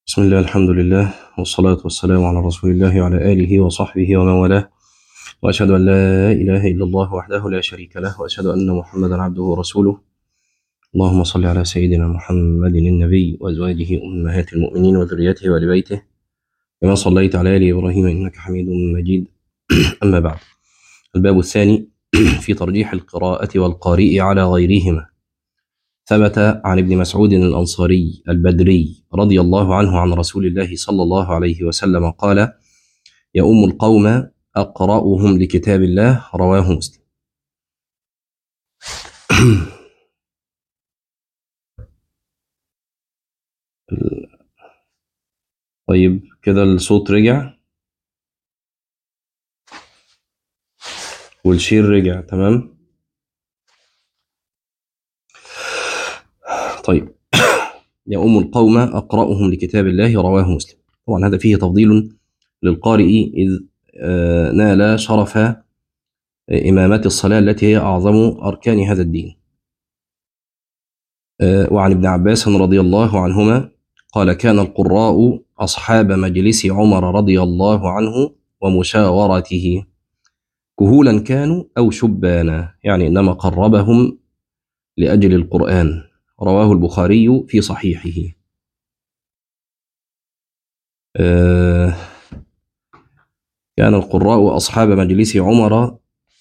بسم الله الحمد لله والصلاة والسلام على رسول الله وعلى آله وصحبه ومن والاه، وأشهد أن لا إله إلا الله وحده لا شريك له، وأشهد أن محمدا عبده ورسوله. اللهم صل على سيدنا محمد النبي وأزواجه أمهات المؤمنين وذريته وآل بيته كما صليت على آل إبراهيم إنك حميد مجيد. أما بعد، الباب الثاني في ترجيح القراءة والقارئ على غيرهما. ثبت عن ابن مسعود الأنصاري البدري رضي الله عنه عن رسول الله صلى الله عليه وسلم قال: يؤم القوم أقرأهم لكتاب الله، رواه مسلم. طيب كده الصوت رجع والشير رجع تمام. طيب يؤم القوم أقرأهم لكتاب الله، رواه مسلم. طبعا هذا فيه تفضيل للقارئ إذ نال شرف إمامة الصلاة التي هي أعظم أركان هذا الدين. وعن ابن عباس رضي الله عنهما قال: كان القراء أصحاب مجلس عمر رضي الله عنه ومشاورته، كهولا كانوا أو شبانا، يعني إنما قربهم لأجل القرآن. رواه البخاري في صحيحه. كان القراء أصحاب مجلس عمر.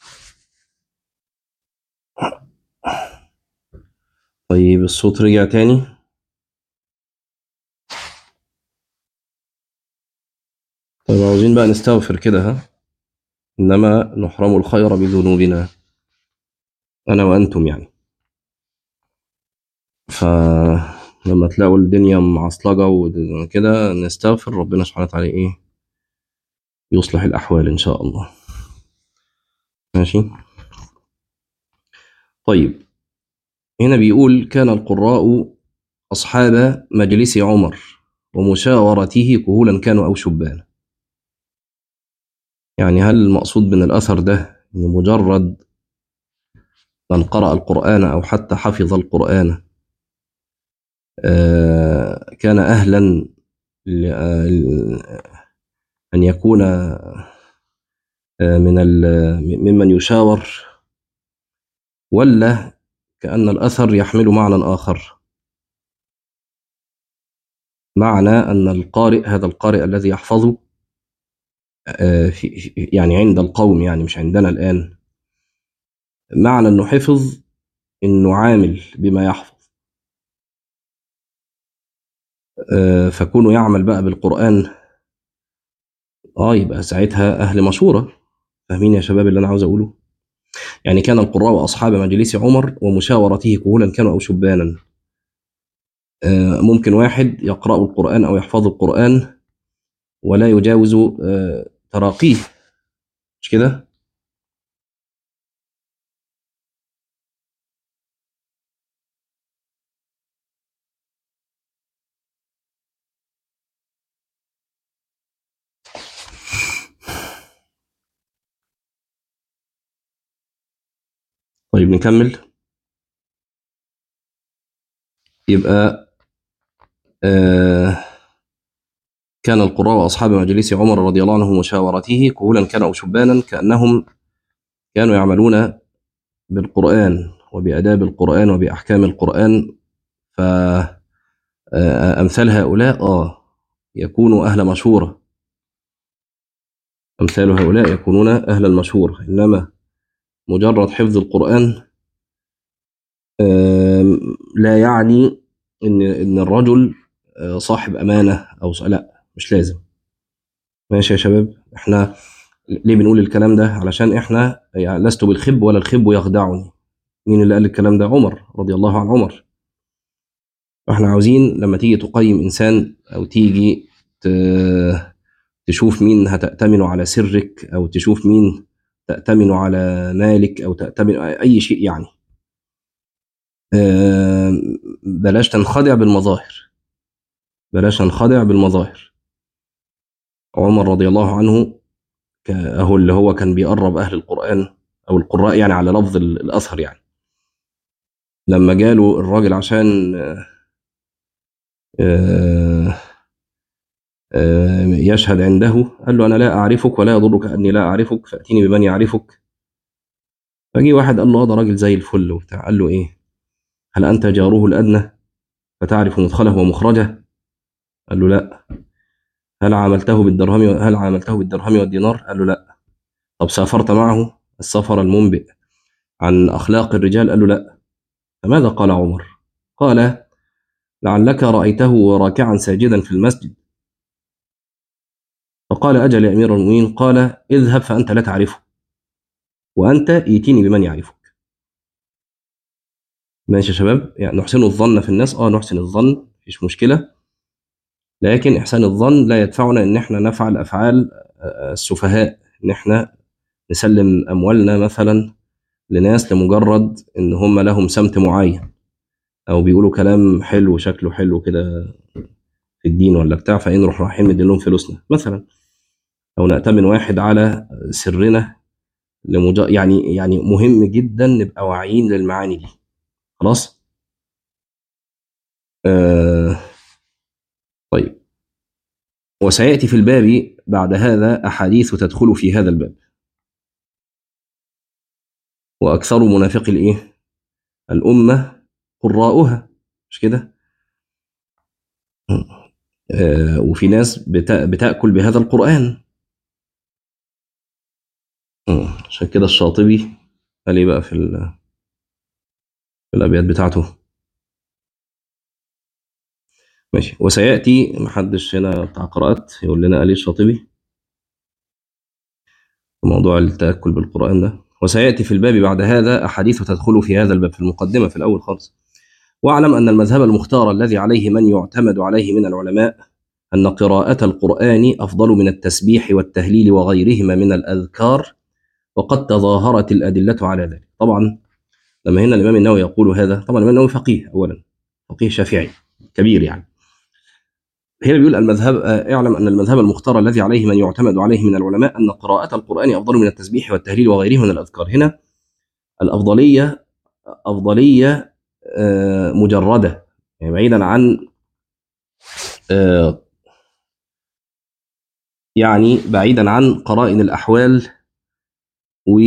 طيب الصوت رجع تاني. طيب عاوزين بقى نستغفر كده، ها؟ إنما نحرم الخير بذنوبنا، أنا وأنتم يعني. فلما تلاقوا الدنيا معصلجة وكده نستغفر ربنا سبحانه وتعالى، إيه، يصلح الأحوال إن شاء الله. ماشي. طيب هنا بيقول: كان القراء أصحاب مجلس عمر ومشاورته، كهولا كانوا أو شبانا. يعني هل المقصود من الأثر ده إن مجرد من قرأ القرآن أو حتى حفظ القرآن كان أهلا أن يكون ممن يشاور، ولا كأن الأثر يحمل معنى آخر؟ معنى أن القارئ، هذا القارئ الذي يحفظ يعني عند القوم، يعني مش عندنا الآن، معنى أنه حفظ أنه عامل بما يحفظ، فكونه يعمل بقى بالقرآن يبقى ساعتها أهل مشورة. فاهمين يا شباب اللي أنا عاوز أقوله؟ يعني كان القراء أصحاب مجلس عمر ومشاورته، كهولا كانوا أو شبانا. ممكن واحد يقرأ القرآن أو يحفظ القرآن ولا يجاوز تراقيه، مش كده؟ طيب نكمل. يبقى كان القراء أصحاب مجلس عمر رضي الله عنه ومشاورته، كهولا كانوا أو شبانا، كأنهم كانوا يعملون بالقرآن وبآداب القرآن وبأحكام القرآن. فأمثال هؤلاء يكونوا أهل مشورة، أمثال هؤلاء يكونون أهل المشورة. إنما مجرد حفظ القرآن لا يعني إن الرجل صاحب أمانة أو لا، مش لازم. ماشي يا شباب، إحنا ليه بنقول الكلام ده؟ علشان إحنا يعني لست بالخب ولا الخب يخدعني. مين اللي قال الكلام ده؟ عمر رضي الله عن عمر. احنا عاوزين لما تيجي تقيم انسان او تيجي تشوف مين هتأتمن على سرك، او تشوف مين تأتمن على مالك، او تأتمن اي شيء، يعني بلاش تنخدع بالمظاهر، بلاش ننخدع بالمظاهر. عمر رضي الله عنه اهو اللي هو كان بيقرب اهل القرآن او القراء، يعني على لفظ الاثر، يعني لما جاله الراجل عشان يشهد عنده، قال له أنا لا أعرفك ولا يضرك أني لا أعرفك، فأتيني بمن يعرفك. فجي واحد قال له ده راجل زي الفل وبتاع، قال له إيه، هل أنت جاره الأدنى فتعرف مدخله ومخرجه؟ قال له لا. هل عاملته بالدرهم والدينار؟ قال له لا. طب سافرت معه السفر المنبئ عن أخلاق الرجال؟ قال له لا. فماذا قال عمر؟ قال لعلك رأيته راكعا ساجدا في المسجد. فقال أجل يا أمير المؤمنين. قال اذهب فأنت لا تعرفه، وأنت ائتني بمن يعرفك. ماشي يا شباب، يعني نحسن الظن في الناس، نحسن الظن مفيش مشكلة، لكن إحسان الظن لا يدفعنا إن إحنا نفعل أفعال السفهاء، إن إحنا نسلم أموالنا مثلا لناس لمجرد إن هم لهم سمت معين، أو بيقولوا كلام حلو شكله حلو كده في الدين ولا بتاع، فإن نروح رايحين مدين لهم فلوسنا مثلا، أو نأتمن واحد على سرنا يعني مهم جدا نبقى واعيين للمعاني دي. خلاص. آه طيب. وسيأتي في الباب بعد هذا أحاديث تدخل في هذا الباب، وأكثر منافق الإيه؟ الأمة قراؤها، مش كده؟ وفي ناس بتأكل بهذا القرآن. عشان كده الشاطبي قال إيه بقى في الأبيات بتاعته. ماشي. وسيأتي، محدش هنا بتاع قراءات يقول لنا قال إيه الشاطبي في موضوع التأكل بالقرآن ده. وسيأتي في الباب بعد هذا أحاديث تدخل في هذا الباب، في المقدمة في الأول خالص. واعلم أن المذهب المختار الذي عليه من يعتمد عليه من العلماء أن قراءة القرآن أفضل من التسبيح والتهليل وغيرهما من الأذكار، وقد تظاهرت الأدلة على ذلك. طبعا لما هنا الإمام النووي يقول هذا، طبعا الإمام النووي فقيه، أولا فقيه شافعي كبير يعني. هنا بيقول المذهب، اعلم أن المذهب المختار الذي عليه من يعتمد عليه من العلماء أن قراءة القرآن أفضل من التسبيح والتهليل وغيره من الأذكار. هنا الأفضلية أفضلية مجردة، يعني بعيدا عن آه، يعني بعيدا عن قرائن الأحوال، و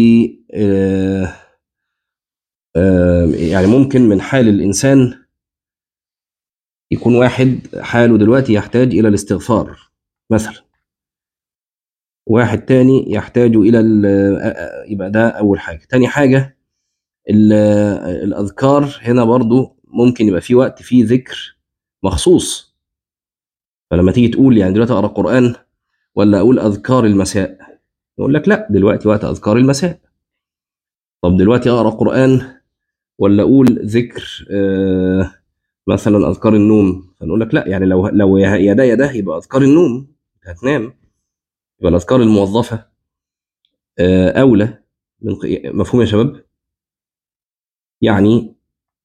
يعني ممكن من حال الإنسان يكون واحد حاله دلوقتي يحتاج إلى الاستغفار مثلا، واحد تاني يحتاج إلى يبقى ده أول حاجة. تاني حاجة الأذكار هنا برضو ممكن يبقى في وقت فيه ذكر مخصوص، فلما تيجي تقول يعني دلوقتي أقرأ قرآن ولا أقول أذكار المساء، يقول لك لا دلوقتي وقت أذكار المساء. طب دلوقتي أقرأ قرآن ولا أقول ذكر مثلا أذكار النوم، فنقول لك لا، يعني لو يا ده يا ده يبقى أذكار النوم هتنام، يبقى الأذكار الموظفة أولى مفهوم يا شباب؟ يعني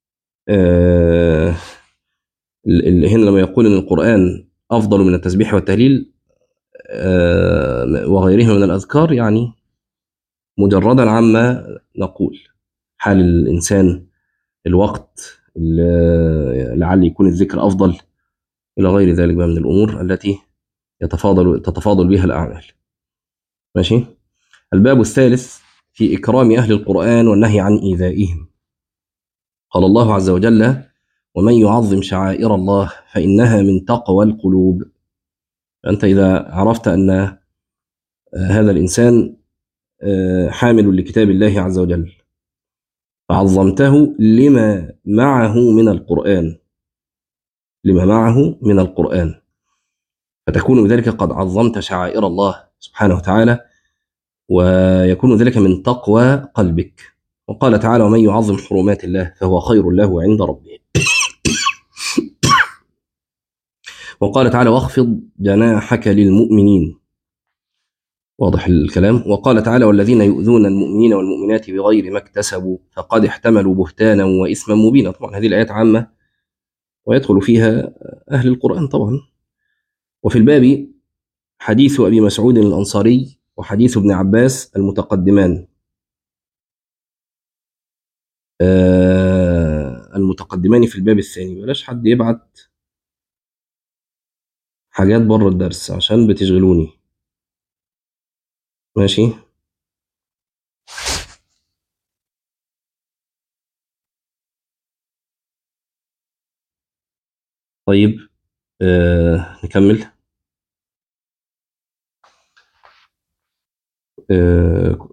هنا لما يقول إن القرآن أفضل من التسبيح والتهليل وغيرهما من الأذكار، يعني مجردا عما نقول حال الإنسان، الوقت، لعل يكون الذكر أفضل، إلى غير ذلك بقى من الأمور التي تتفاضل بها الأعمال. ماشي. الباب الثالث في إكرام أهل القرآن والنهي عن إيذائهم. قال الله عز وجل: ومن يعظم شعائر الله فإنها من تقوى القلوب. أنت إذا عرفت أن هذا الإنسان حامل لكتاب الله عز وجل، فعظمته لما معه من القرآن، فتكون بذلك قد عظمت شعائر الله سبحانه وتعالى، ويكون ذلك من تقوى قلبك. وقال تعالى: ومن يعظم حرمات الله فهو خير له عند ربه. وقال تعالى: واخفض جناحك للمؤمنين. واضح الكلام. وقال تعالى: والذين يؤذون المؤمنين والمؤمنات بغير ما اكتسبوا فقد احتملوا بهتانا وإثما مبينا. طبعا هذه الآيات عامة ويدخل فيها أهل القرآن طبعا. وفي الباب حديث أبي مسعود الأنصاري وحديث ابن عباس المتقدمان، المتقدمان في الباب الثاني. بلاش حد يبعت حاجات بره الدرس عشان بتشغلوني. ماشي. طيب نكمل. آه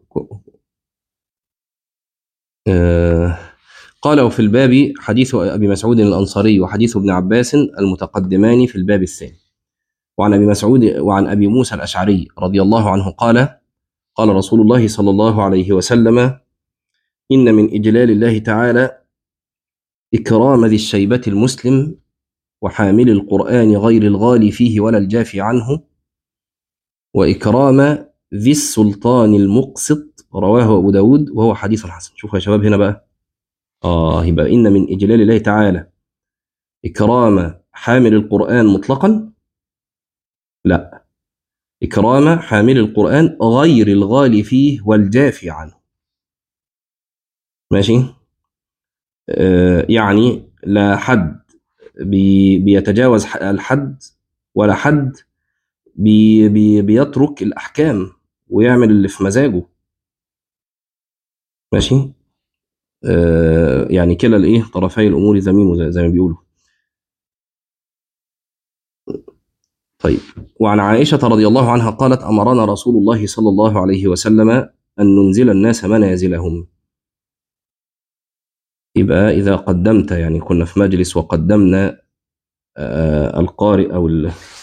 آه قال وفي الباب حديث أبي مسعود الأنصاري وحديث ابن عباس المتقدمان في الباب الثاني. وعن أبي مسعود وعن أبي موسى الأشعري رضي الله عنه قال قال رسول الله صلى الله عليه وسلم: إن من إجلال الله تعالى إكرام ذي الشيبة المسلم وحامل القرآن غير الغالي فيه ولا الجافي عنه، وإكرام ذي السلطان المقسط. رواه أبو داود وهو حديث حسن. شوفوا يا شباب هنا بقى، يبقى إن من إجلال الله تعالى إكرام حامل القرآن مطلقا؟ لا، إكرام حامل القرآن غير الغالي فيه والجافي عنه. ماشي. يعني لا حد بيتجاوز الحد، ولا حد بيترك الأحكام ويعمل اللي في مزاجه. ماشي. يعني كلا الايه طرفي الامور ذميم، زي ما بيقولوا. طيب. وعن عائشه رضي الله عنها قالت: امرنا رسول الله صلى الله عليه وسلم ان ننزل الناس منازلهم. يبقى اذا قدمت، يعني كنا في مجلس وقدمنا القارئ او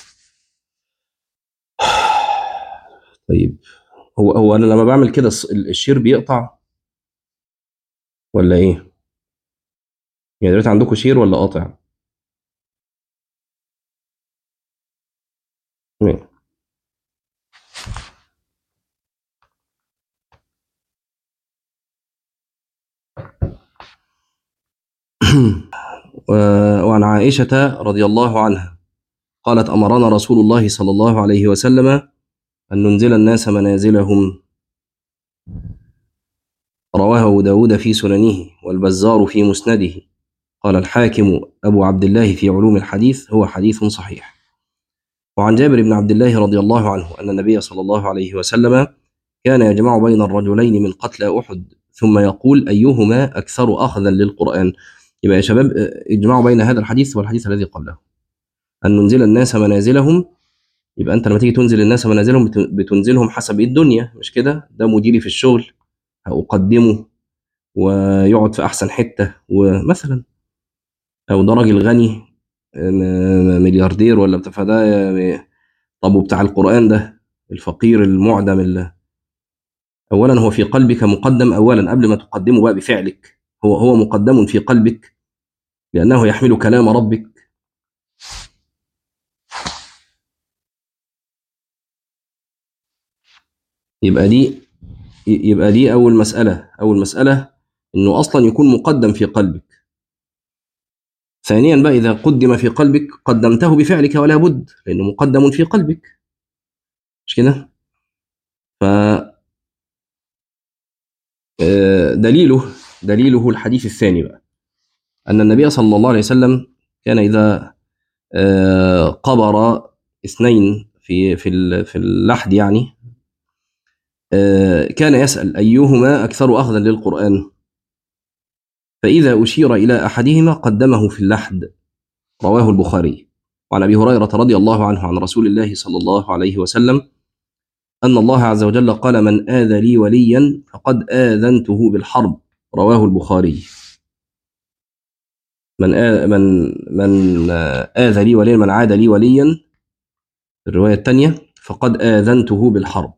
طيب. هو انا لما بعمل كده الشير بيقطع ولا ايه؟ يعني دلوقتي عندكم شير ولا قاطع؟ وعن عائشة رضي الله عنها قالت: أمرنا رسول الله صلى الله عليه وسلم أن ننزل الناس منازلهم. رواه أبو داود في سننه والبزار في مسنده. قال الحاكم أبو عبد الله في علوم الحديث: هو حديث صحيح. وعن جابر بن عبد الله رضي الله عنه أن النبي صلى الله عليه وسلم كان يجمع بين الرجلين من قتلى أحد ثم يقول: أيهما أكثر أخذا للقرآن. يبقى يا شباب اجمعوا بين هذا الحديث والحديث الذي قبله. أن ننزل الناس منازلهم، يبقى أنت لما تيجي تنزل الناس منازلهم بتنزلهم حسب الدنيا، مش كده؟ ده مديري في الشغل هأقدمه ويقعد في أحسن حتة ومثلا، أو ده راجل غني ملياردير ولا بتاع فده. طب وبتاع القرآن ده الفقير المعدم أولا هو في قلبك مقدم، أولا قبل ما تقدمه بقى بفعلك، هو مقدم في قلبك لأنه يحمل كلام ربك. يبقى دي أول مسألة إنه أصلا يكون مقدم في قلبك. ثانيا بقى إذا قدم في قلبك قدمته بفعلك ولا بد، لأنه مقدم في قلبك، مش كده؟ ف دليله الحديث الثاني بقى، أن النبي صلى الله عليه وسلم كان إذا قبر اثنين في اللحد، يعني كان يسأل: أيهما أكثر أخذا للقرآن؟ فإذا أشير إلى أحدهما قدمه في اللحد. رواه البخاري. وعن أبي هريرة رضي الله عنه عن رسول الله صلى الله عليه وسلم أن الله عز وجل قال: من آذى لي وليا فقد آذنته بالحرب. رواه البخاري. من آذى لي وليا، من عاد لي وليا، في الرواية الثانية فقد آذنته بالحرب.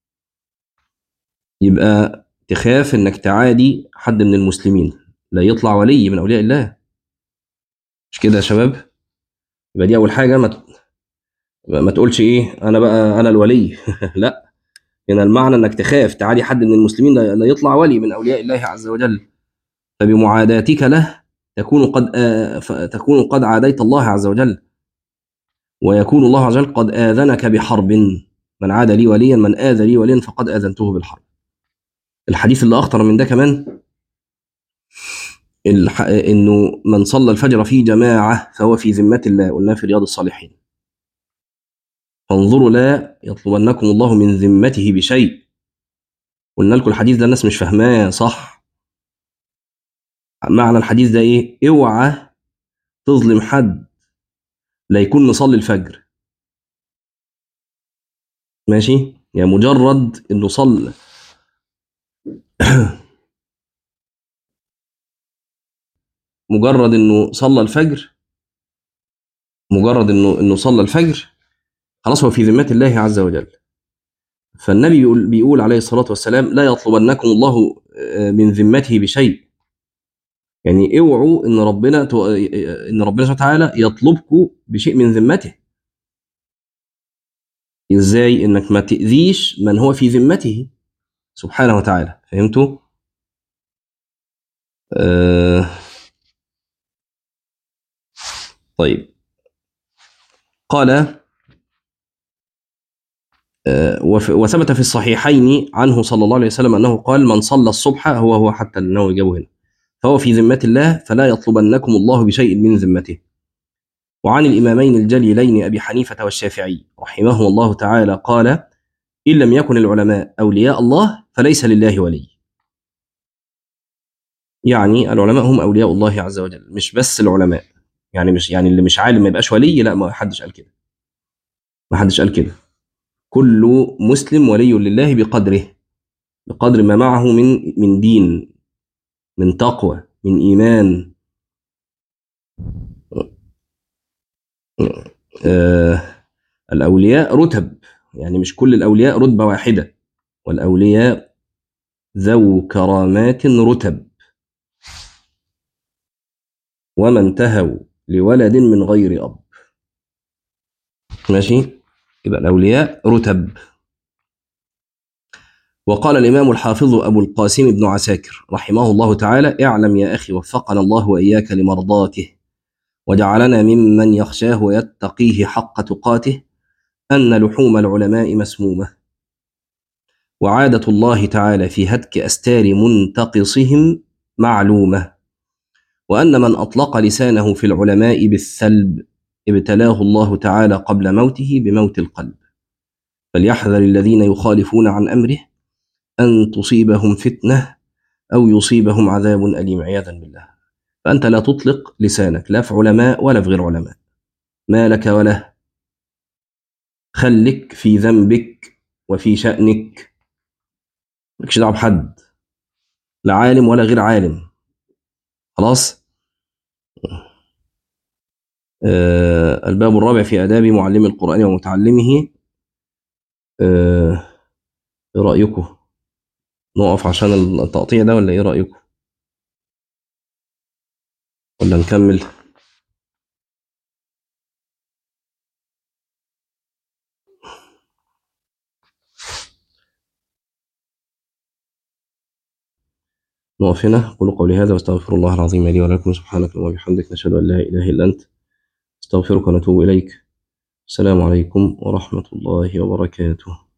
يبقى تخاف انك تعادي حد من المسلمين لا يطلع ولي من اولياء الله، مش كده يا شباب؟ يبقى دي اول حاجه، ما تقولش ايه انا بقى انا الولي لا، هنا المعنى انك تخاف تعادي حد من المسلمين لا يطلع ولي من اولياء الله عز وجل. فبمعاداتك له تكون قد عاديت الله عز وجل، ويكون الله عز وجل قد آذنك بحرب. من عاد لي وليا، من آذى لي وليا فقد آذنته بالحرب. الحديث اللي أخطر من ده كمان إنه من صلى الفجر في جماعة فهو في ذمة الله، قلنا في رياض الصالحين. فانظروا لا يطلبنكم الله من ذمته بشيء. قلنا لكم الحديث ده الناس مش فاهماه صح. معنى الحديث ده ايه؟ اوعى تظلم حد لا يكون مصلي الفجر، ماشي؟ يعني مجرد انه صلى مجرد انه صلى الفجر، مجرد انه صلى الفجر، خلاص هو في ذمة الله عز وجل. فالنبي بيقول عليه الصلاة والسلام لا يطلبنكم الله من ذمته بشيء. يعني اوعوا ان ربنا سبحانه وتعالى يطلبكم بشيء من ذمته. ازاي؟ انك ما تأذيش من هو في ذمته سبحانه وتعالى. فهمتوا؟ آه طيب. قال وثبت في الصحيحين عنه صلى الله عليه وسلم انه قال من صلى الصبح هو حتى انه يجابه هنا فهو في ذمة الله فلا يطلبنكم الله بشيء من ذمته. وعن الإمامين الجليلين أبي حنيفة والشافعي رحمهم الله تعالى قال إن لم يكن العلماء أولياء الله فليس لله ولي. يعني العلماء هم أولياء الله عز وجل، مش بس العلماء. يعني مش يعني اللي مش عالم ما يبقاش ولي، لا، ما حدش قال كده. ما حدش قال كده. كل مسلم ولي لله بقدره، بقدر ما معه من دين، من تقوى، من إيمان. آه الأولياء رتب، يعني مش كل الأولياء رتبة واحدة، والأولياء ذو كرامات رتب. وما انتهوا لولد من غير أب. ماشي؟ يبقى الأولياء رتب. وقال الإمام الحافظ أبو القاسم بن عساكر رحمه الله تعالى اعلم يا أخي وفقنا الله وإياك لمرضاته وجعلنا ممن يخشاه ويتقيه حق تقاته أن لحوم العلماء مسمومة، وعادة الله تعالى في هتك أستار منتقصهم معلومة، وأن من أطلق لسانه في العلماء بالسلب ابتلاه الله تعالى قبل موته بموت القلب. فليحذر الذين يخالفون عن أمره أن تصيبهم فتنة أو يصيبهم عذاب أليم عياذا بالله. فأنت لا تطلق لسانك لا في علماء ولا في غير علماء، ما لك وله. خلك في ذنبك وفي شأنك، مالكش دعوة بحد، لا عالم ولا غير عالم. خلاص. الباب الرابع في آداب معلم القرآن ومتعلمه. إيه رأيكم؟ نقف عشان التقطيع ده ولا إيه رأيكم؟ ولا نكمل؟ نقف هنا. أقول قولي هذا واستغفر الله العظيم لي ولكم. سبحانك اللهم وبحمدك نشهد أن لا إله إلا أنت استغفرك ونتوب إليك. السلام عليكم ورحمة الله وبركاته.